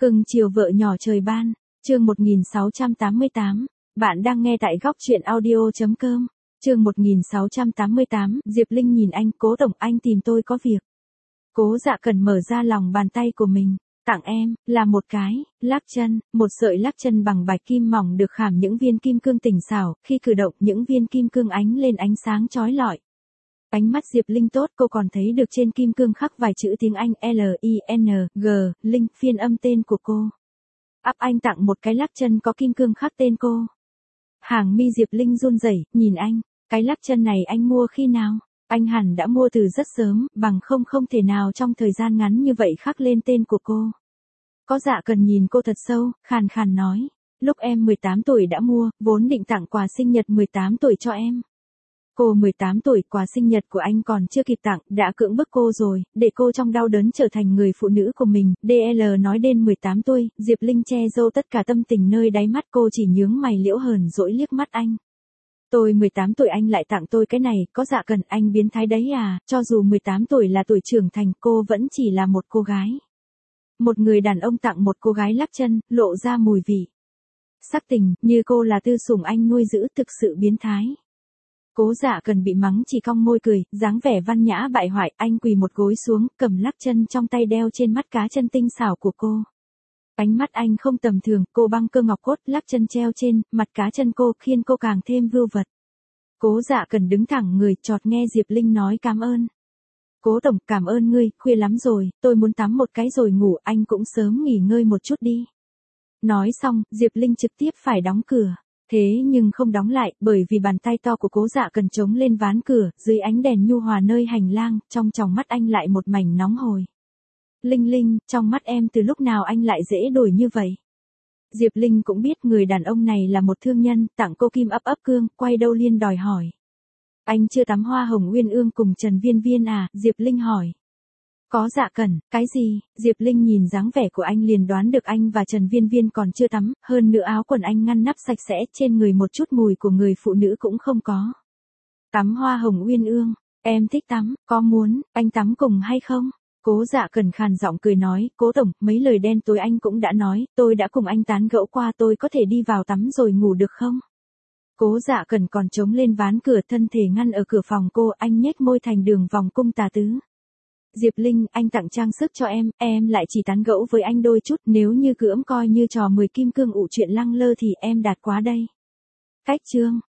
Cưng chiều vợ nhỏ trời ban, chương 1688, bạn đang nghe tại góc truyện audio.com, chương 1688, Diệp Linh nhìn anh, Cố tổng anh tìm tôi có việc. Cố Dạ Cần mở ra lòng bàn tay của mình, tặng em, là một cái, lắc chân, một sợi lắc chân bằng bạch kim mỏng được khảm những viên kim cương tinh xảo, khi cử động những viên kim cương ánh lên ánh sáng chói lọi. Ánh mắt Diệp Linh tốt, cô còn thấy được trên kim cương khắc vài chữ tiếng Anh L-I-N-G, Linh, phiên âm tên của cô. Anh tặng một cái lắc chân có kim cương khắc tên cô. Hàng mi Diệp Linh run rẩy, nhìn anh, cái lắc chân này anh mua khi nào? Anh hẳn đã mua từ rất sớm, bằng không thể nào trong thời gian ngắn như vậy khắc lên tên của cô. Có Dạ Cần nhìn cô thật sâu, khàn khàn nói, lúc em 18 tuổi đã mua, vốn định tặng quà sinh nhật 18 tuổi cho em. Cô 18 tuổi, quà sinh nhật của anh còn chưa kịp tặng, đã cưỡng bức cô rồi, để cô trong đau đớn trở thành người phụ nữ của mình. DL nói đến 18 tuổi, Diệp Linh che giấu tất cả tâm tình nơi đáy mắt, cô chỉ nhướng mày liễu hờn dỗi liếc mắt anh. Tôi 18 tuổi anh lại tặng tôi cái này, có Dạ Cần, anh biến thái đấy à, cho dù 18 tuổi là tuổi trưởng thành, cô vẫn chỉ là một cô gái. Một người đàn ông tặng một cô gái lắc chân, lộ ra mùi vị sắc tình, như cô là tư sủng anh nuôi giữ, thực sự biến thái. Cố Dạ Cần bị mắng chỉ cong môi cười, dáng vẻ văn nhã bại hoại, anh quỳ một gối xuống, cầm lắc chân trong tay đeo trên mắt cá chân tinh xảo của cô. Ánh mắt anh không tầm thường, cô băng cơ ngọc cốt, lắc chân treo trên mặt cá chân cô, khiến cô càng thêm vưu vật. Cố Dạ Cần đứng thẳng người, chợt nghe Diệp Linh nói cảm ơn. Cố tổng, cảm ơn ngươi, khuya lắm rồi, tôi muốn tắm một cái rồi ngủ, anh cũng sớm nghỉ ngơi một chút đi. Nói xong, Diệp Linh trực tiếp phải đóng cửa. Thế nhưng không đóng lại, bởi vì bàn tay to của Cố Dạ Cần chống lên ván cửa, dưới ánh đèn nhu hòa nơi hành lang, trong tròng mắt anh lại một mảnh nóng hổi. Linh Linh, trong mắt em từ lúc nào anh lại dễ đổi như vậy? Diệp Linh cũng biết người đàn ông này là một thương nhân, tặng cô kim ấp cương, quay đâu liên đòi hỏi. Anh chưa tắm hoa hồng uyên ương cùng Trần Viên Viên à? Diệp Linh hỏi. Có Dạ Cần, cái gì? Diệp Linh nhìn dáng vẻ của anh liền đoán được anh và Trần Viên Viên còn chưa tắm, hơn nữa áo quần anh ngăn nắp sạch sẽ, trên người một chút mùi của người phụ nữ cũng không có. Tắm hoa hồng uyên ương, em thích tắm, có muốn, anh tắm cùng hay không? Cố Dạ Cần khàn giọng cười nói, Cố tổng, mấy lời đen tối anh cũng đã nói, tôi đã cùng anh tán gẫu qua, tôi có thể đi vào tắm rồi ngủ được không? Cố Dạ Cần còn chống lên ván cửa, thân thể ngăn ở cửa phòng cô, anh nhếch môi thành đường vòng cung tà tứ. Diệp Linh, anh tặng trang sức cho em lại chỉ tán gẫu với anh đôi chút, nếu như cưỡng coi như trò 10 kim cương ụ chuyện lăng lơ thì em đạt quá đây. Cách chương,